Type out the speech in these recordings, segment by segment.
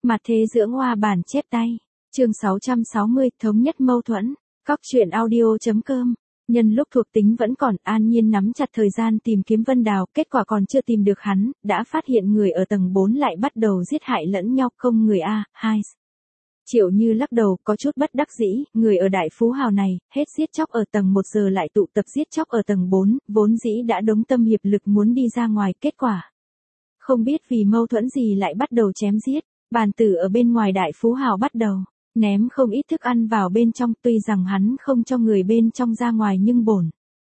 Mặt thế dưỡng hoa bản chép tay. Chương 660, thống nhất mâu thuẫn. Cóc truyện audio.com. Nhân lúc thuộc tính vẫn còn, An Nhiên nắm chặt thời gian tìm kiếm Vân Đào, kết quả còn chưa tìm được hắn, đã phát hiện người ở tầng 4 lại bắt đầu giết hại lẫn nhau, không người a, hai. Triệu Như lắc đầu, có chút bất đắc dĩ, người ở đại phú hào này, hết giết chóc ở tầng 1 giờ lại tụ tập giết chóc ở tầng 4, vốn dĩ đã đống tâm hiệp lực muốn đi ra ngoài, kết quả. Không biết vì mâu thuẫn gì lại bắt đầu chém giết, bàn tử ở bên ngoài đại phú hào bắt đầu ném không ít thức ăn vào bên trong, tuy rằng hắn không cho người bên trong ra ngoài nhưng bổn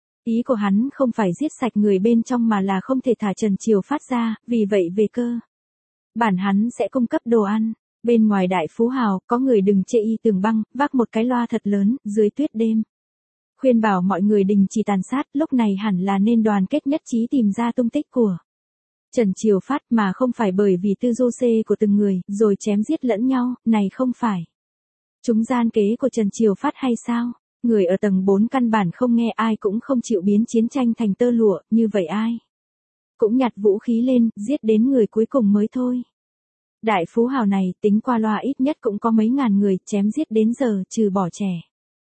ý của hắn không phải giết sạch người bên trong mà là không thể thả Trần Triều Phát ra, vì vậy về cơ bản hắn sẽ cung cấp đồ ăn. Bên ngoài đại phú hào, có người đừng chê y tường băng, vác một cái loa thật lớn, dưới tuyết đêm. Khuyên bảo mọi người đình chỉ tàn sát, lúc này hẳn là nên đoàn kết nhất trí tìm ra tung tích của Trần Triều Phát mà không phải bởi vì tư du xê của từng người, rồi chém giết lẫn nhau, này không phải chúng gian kế của Trần Triều Phát hay sao? Người ở tầng 4 căn bản không nghe, ai cũng không chịu biến chiến tranh thành tơ lụa, như vậy ai cũng nhặt vũ khí lên, giết đến người cuối cùng mới thôi. Đại phú hào này, tính qua loa ít nhất cũng có mấy ngàn người, chém giết đến giờ, trừ bỏ trẻ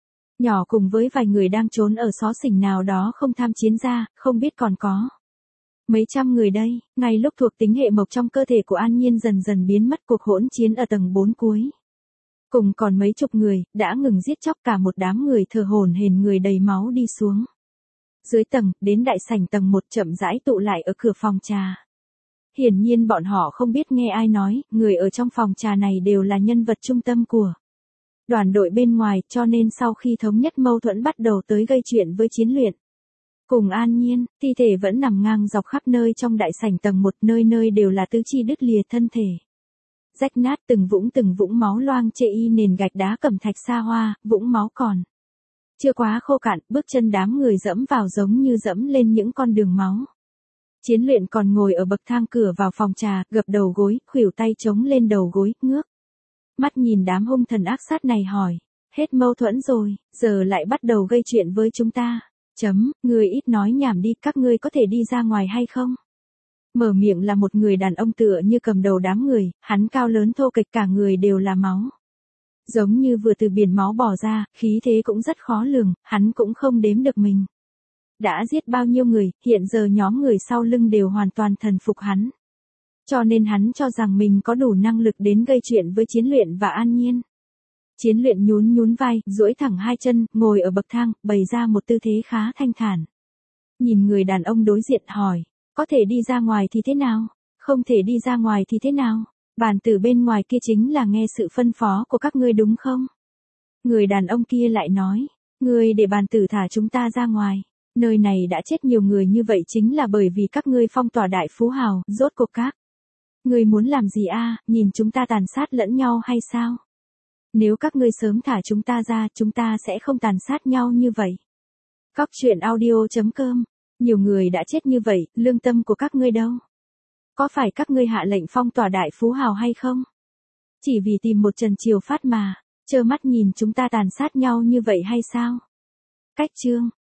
nhỏ cùng với vài người đang trốn ở xó xỉnh nào đó không tham chiến ra, không biết còn có mấy trăm người đây. Ngay lúc thuộc tính hệ mộc trong cơ thể của An Nhiên dần dần biến mất, cuộc hỗn chiến ở tầng 4 cuối cùng còn mấy chục người, đã ngừng giết chóc, cả một đám người thờ hổn hển, người đầy máu đi xuống dưới tầng, đến đại sảnh tầng 1 chậm rãi tụ lại ở cửa phòng trà. Hiển nhiên bọn họ không biết nghe ai nói, người ở trong phòng trà này đều là nhân vật trung tâm của đoàn đội bên ngoài, cho nên sau khi thống nhất mâu thuẫn bắt đầu tới gây chuyện với Chiến Luyện cùng An Nhiên, thi thể vẫn nằm ngang dọc khắp nơi trong đại sảnh tầng 1, nơi nơi đều là tứ chi đứt lìa, thân thể rách nát, từng vũng máu loang chê y nền gạch đá cẩm thạch xa hoa, vũng máu còn chưa quá khô cạn, bước chân đám người dẫm vào giống như dẫm lên những con đường máu. Chiến Luyện còn ngồi ở bậc thang cửa vào phòng trà, gập đầu gối, khuỷu tay chống lên đầu gối, ngước mắt nhìn đám hung thần ác sát này hỏi, hết mâu thuẫn rồi, giờ lại bắt đầu gây chuyện với chúng ta. Người ít nói nhảm đi, các ngươi có thể đi ra ngoài hay không? Mở miệng là một người đàn ông tựa như cầm đầu đám người, hắn cao lớn thô kệch, cả người đều là máu. Giống như vừa từ biển máu bò ra, khí thế cũng rất khó lường, hắn cũng không đếm được mình đã giết bao nhiêu người, hiện giờ nhóm người sau lưng đều hoàn toàn thần phục hắn. Cho nên hắn cho rằng mình có đủ năng lực đến gây chuyện với Chiến Luyện và An Nhiên. Chiến Luyện nhún vai, duỗi thẳng hai chân, ngồi ở bậc thang, bày ra một tư thế khá thanh thản. Nhìn người đàn ông đối diện hỏi, có thể đi ra ngoài thì thế nào? Không thể đi ra ngoài thì thế nào? Bàn tử bên ngoài kia chính là nghe sự phân phó của các ngươi đúng không? Người đàn ông kia lại nói, ngươi để bàn tử thả chúng ta ra ngoài. Nơi này đã chết nhiều người như vậy chính là bởi vì các ngươi phong tỏa đại phú hào, rốt cuộc các ngươi muốn làm gì a? Nhìn chúng ta tàn sát lẫn nhau hay sao? Nếu các ngươi sớm thả chúng ta ra, chúng ta sẽ không tàn sát nhau như vậy. Cóc truyện audio.com. Nhiều người đã chết như vậy, lương tâm của các ngươi đâu? Có phải các ngươi hạ lệnh phong tỏa đại phú hào hay không? Chỉ vì tìm một Trần Triều Phát mà, trơ mắt nhìn chúng ta tàn sát nhau như vậy hay sao? Cách chương